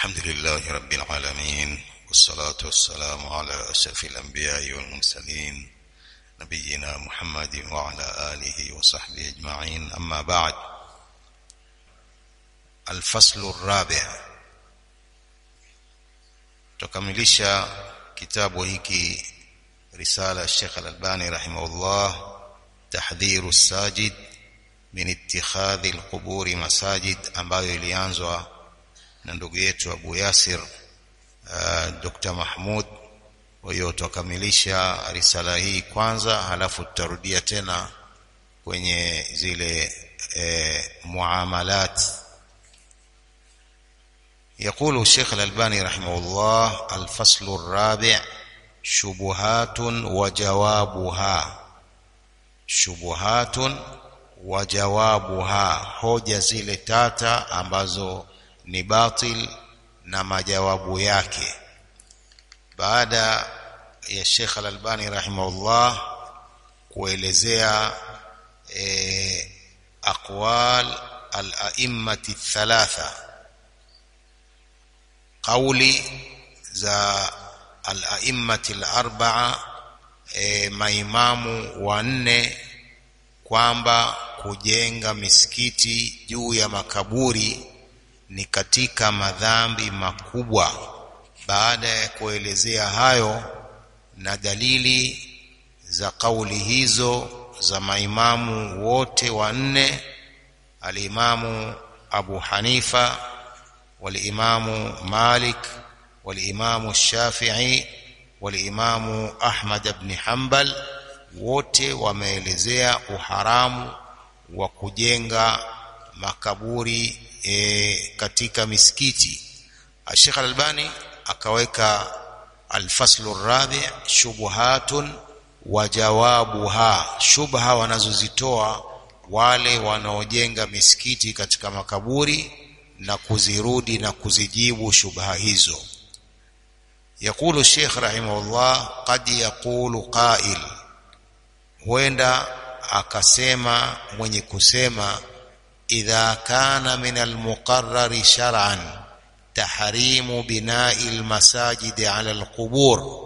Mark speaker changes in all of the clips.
Speaker 1: الحمد لله رب العالمين، والصلاة والسلام على أشرف الأنبياء والمرسلين نبينا محمد وعلى آله وصحبه أجمعين. أما بعد، الفصل الرابع. tukamilisha kitabu hiki risala Sheikh Al-Albani rahimahullah, tahdhiru sajid min ittikhadhi al-quburi masajid, ambayo ilianzwa na ndugu yetu Abu Yasir Dr. Mahmud. Kwa hiyo tukamilisha risala hii kwanza, halafu tutarudia tena kwenye zile muamalat. يقول الشيخ الألباني رحمه الله: الفصل الرابع: شبهات وجوابها. شبهات وجوابها, hoja zile tata ambazo ni batil na majawabu yake. Baada ya Sheikh Al-Albani rahimahullah kuelezea aqwal al-a'immati thalatha, kauli za al-a'immati al-arba'a, maimamu wanne, kwamba kujenga misikiti juu ya makaburi ni katika madhambi makubwa. Baada ya kuelezea hayo na dalili za kauli hizo za maimamu wote wanne, al-Imamu Abu Hanifa wal-Imamu Malik wal-Imamu Shafi'i wal-Imamu Ahmad ibn Hanbal, wote wameelezea uharamu wa kujenga makaburi katika misikiti. Sheikh Al-Albani akaweka al-faslu ar-rabi' shubuhatun wa jawabuha, shubha wanazozitoa wale wanaojenga misikiti katika makaburi na kuzirudi na kuzijibu shubha hizo. يقول الشيخ رحمه الله: قد يقول قائل, huenda akasema mwenye kusema, idha kana min al-muqarrar shar'an tahrimu bina'i al-masajid 'ala al-qubur,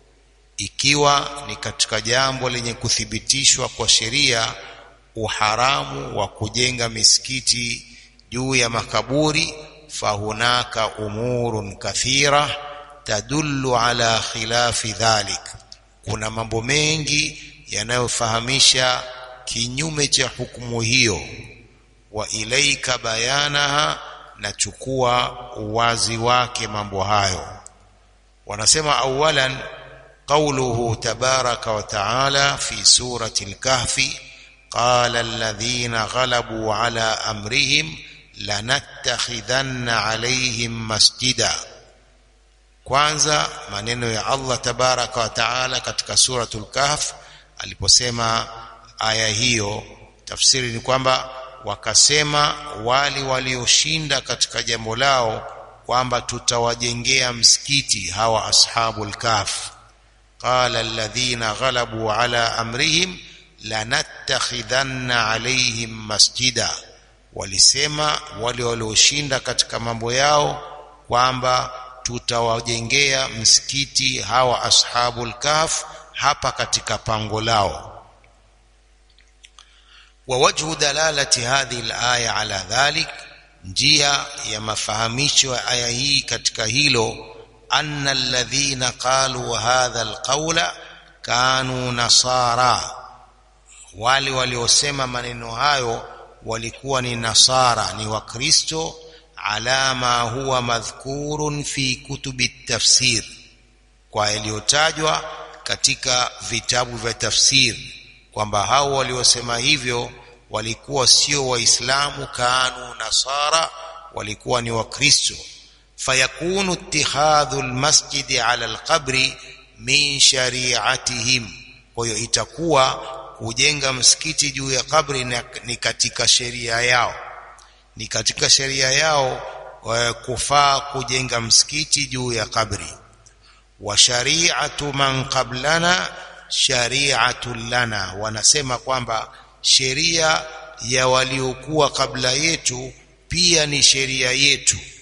Speaker 1: ikiwa ni katika jambo lenye kuthibitishwa kwa sheria uharamu wa kujenga misikiti juu ya makaburi, fahunaka umurun kathira tadullu ala khilafi dhalik, kuna mambo mengi yanayofahamisha kinyume cha hukumu hiyo. Wa ilaika bayanaha, na chukua uwazi wake mambo hayo. Wanasema awalan, qawluhu tabaraka wa ta'ala fi surati al-kahfi: qala alladhina ghalabu ala amrihim lanattakhidhanna alayhim masjida. Kwanza maneno ya Allah tabaraka wa ta'ala katika suratul Kahf aliposema aya hiyo, tafsiri ni kwamba wakasema wale walioshinda katika jambo lao kwamba tutawajengea msikiti hawa ashabul kahf. Qala alladhina ghalabu ala amrihim lanattakhidhanna alayhim masjida, walisema wale walioshinda katika mambo yao kwamba tutawajengea msikiti hawa ashabul kahf hapa katika pango lao. ووجه دلالة هذه الآية على ذلك, njia ya mafahamisho ya aya hii katika hilo, anna alladhina qalu hadha alqawla kanu nasara, wale waliosema maneno hayo walikuwa ni nasara, ni wakristo, ala ma huwa madhkurun fi kutubi tafsir, kwa yaliyotajwa katika vitabu vya tafsiri kwamba hao waliosema hivyo walikuwa sio waislamu, kanu nasara, walikuwa ni wakristo. Fayakunu ittihadhu almasjid ala alqabri min shari'atihim, kwa hiyo itakuwa kujenga msikiti juu ya kabri ni katika sheria yao, ni katika sheria yao kufaa kujenga msikiti juu ya kabri. Wa shari'atu man qablana shari'atun lana, wanasema kwamba sheria ya waliokuwa kabla yetu pia ni sheria yetu.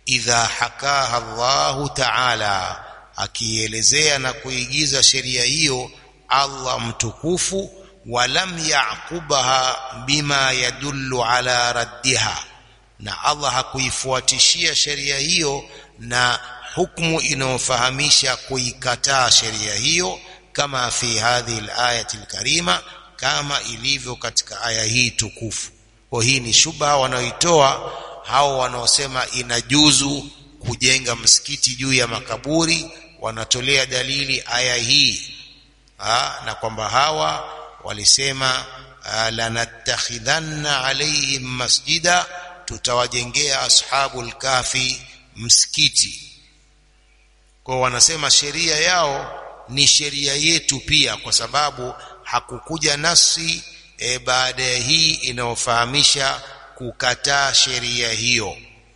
Speaker 1: idha hakaha Allahu ta'ala, akielezea na kuigiza sheria hiyo Allah mtukufu, walam yaqubaha bima yadullu ala raddiha, na Allah hakuifuatishia sheria hiyo na hukumu inayofahamisha kuikataa sheria hiyo, kama fi hadhihi al-ayati al-karima, kama ilivyo katika aya hii tukufu. Kwa hii ni shubha wanaoitoa hao wanaosema inajuzu kujenga msikiti juu ya makaburi, wanatolea dalili aya hii na kwamba hawa walisema lanatakhidhanna alayhim masjida, tutawajengea ashabul kahfi msikiti. Kwa wanasema sheria yao ni sheria yetu pia, kwa sababu hakukuja nasi baada ya hii inayofahamisha kukataa sheria hiyo.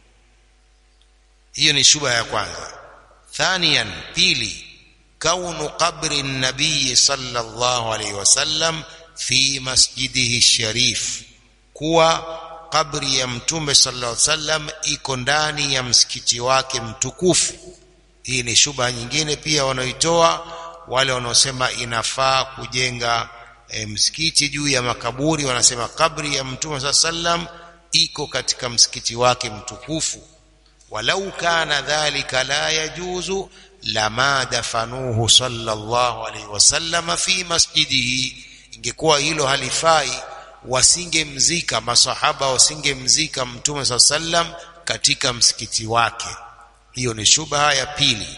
Speaker 1: Hiyo ni shubha ya kwanza. Thaniyan, pili, kaunu qabri nabii sallallahu alayhi wasallam fi masjidihi sharif, kuwa kabri ya mtume sallallahu alayhi wasallam iko ndani ya msikiti wake mtukufu. Hii ni shubha nyingine pia wanaoitoa wale wanaosema inafaa kujenga msikiti juu ya makaburi. Wanasema kabri ya mtume sallallahu alayhi wasallam iko katika msikiti wake mtukufu. Walau kana dhalika la yajuzu lama dafanuhu sallallahu alayhi wasallam fi masjidihi, ingekuwa hilo halifai wasingemzika, masahaba wasingemzika mtume sallallahu alayhi wasallam katika msikiti wake. Hiyo ni shubha ya pili.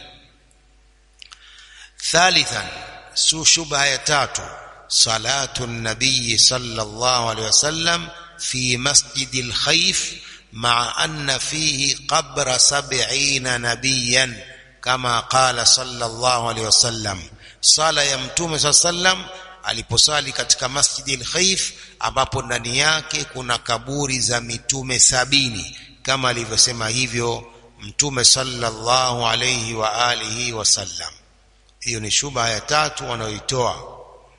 Speaker 1: Thalithan, shubha ya tatu, salatu nabii sallallahu alayhi wasallam fi masjidil khayf ma'a anna fihi qabra 70 nabiyan kama qala sallallahu alayhi wasallam. Sala ya mtume sallallahu alayhi wasallam aliposali katika masjidil khayf, ambapo ndani yake kuna kaburi za mitume 70, kama alivyosema hivyo mtume sallallahu alayhi wa alihi wasallam. Hiyo ni shubha ya tatu wanaoitoa.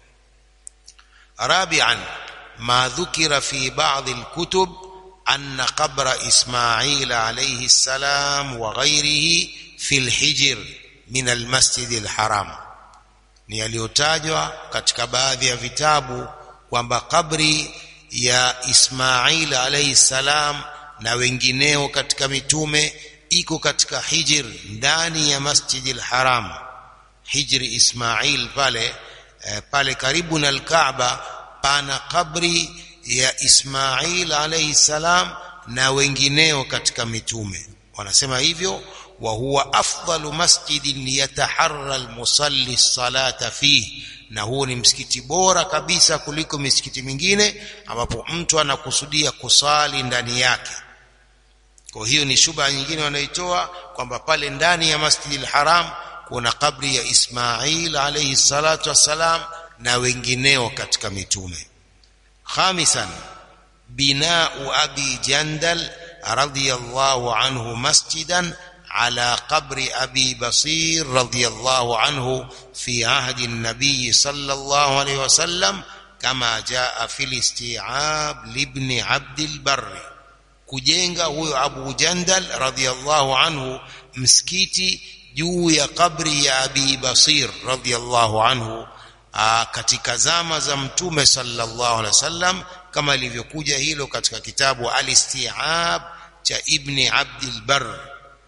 Speaker 1: Rabi'an, ma dhukira fi ba'd al-kutub anna qabra Ismail alayhi salam wa ghayrihi fi al-hijr min al-masjid al-haram, ni aliyotajwa katika baadhi ya vitabu kwamba kabri ya Ismail alayhi salam na wengineo katika mitume iko katika hijr, ndani ya masjid al-haram. Hijri Ismail pale karibu na al-Kaaba pana kabri ya Ismail alayhi salam na wengineo katika mitume. Wanasema hivyo, wa huwa afdalu masjidin yataharra al-musalli salata fihi, na huo ni msikiti bora kabisa kuliko misikiti mingine ambapo mtu anakusudia kusali ndani yake. Kwa hiyo ni shubha nyingine wanaitoa kwamba pale ndani ya Masjidil Haram kuna kabri ya Ismail alayhi salatu wassalam na wengineo katika mitume. Khamisan, binau Abi Jandal radiyallahu anhu masjidan ala qabri Abi Basir radiyallahu anhu fi ahdi an-nabiy sallallahu alayhi wasallam kama jaa fil isti'ab libni Abdul Barri. Kujenga huyo Abu Jandal radiyallahu anhu msikiti juu ya kabri ya Abi Basir radiyallahu anhu katika zama za mtume sallallahu alaihi wasallam, kama ilivyokuja hilo katika kitabu Al-Isti'ab cha Ibn Abdul Barr.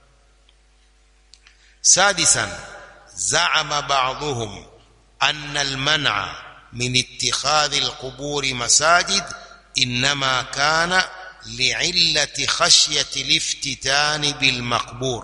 Speaker 1: Sadisan, za'ama ba'dhum anna al-man'a min ittikhadhi al-qubur masajid inma kana li'illati khashyati al-iftitan bil maqbur.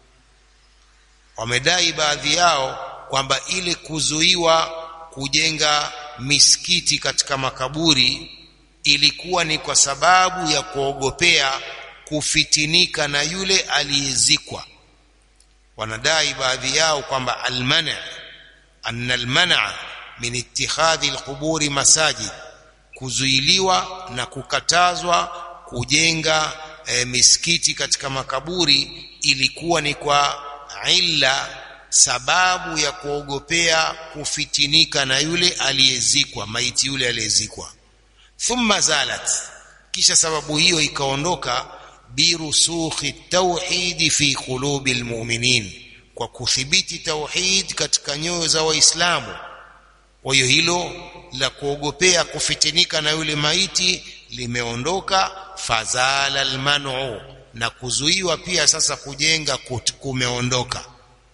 Speaker 1: Wamedai baadhi yao kwamba ile kuzuiwa kujenga misikiti katika makaburi ilikuwa ni kwa sababu ya kuogopea kufitinika na yule aliyezikwa. Wanadai baadhi yao kwamba anna al-mana' min ittikhadhi al-quburi masajid, kuzuiliwa na kukatazwa kujenga misikiti katika makaburi ilikuwa ni kwa illa, sababu ya kuogopea kufitinika na yule aliyezikwa, maiti yule aliyezikwa. Thumma zalat, kisha sababu hiyo ikaondoka, birusukhi at-tauhid fi qulubi al-mu'minin, kwa kuthibiti tauhid katika nyoyo za waislamu. Kwa hiyo hilo la kuogopea kufitinika na yule maiti limeondoka. Fazala al-man'u, na kuzuiwa pia sasa kujenga kumeondoka.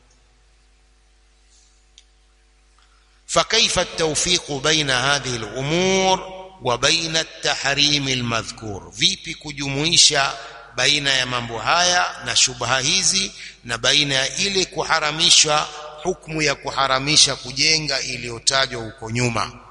Speaker 1: فكيف التوفيق بين هذه الأمور وبين التحريم المذكور؟ vipi kujumuisha baina ya mambo haya na shubha hizi na baina ya ile kuharamishwa hukumu ya kuharamisha kujenga iliyotajwa huko nyuma?